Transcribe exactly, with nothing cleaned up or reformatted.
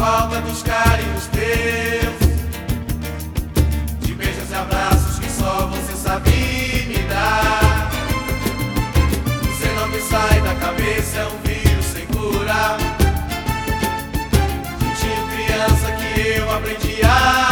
falta dos carinhos teus, de beijos e abraços que só você sabe me dar. Você não me sai da cabeça, é um vírus sem cura. Jeitinho criança que eu aprendi a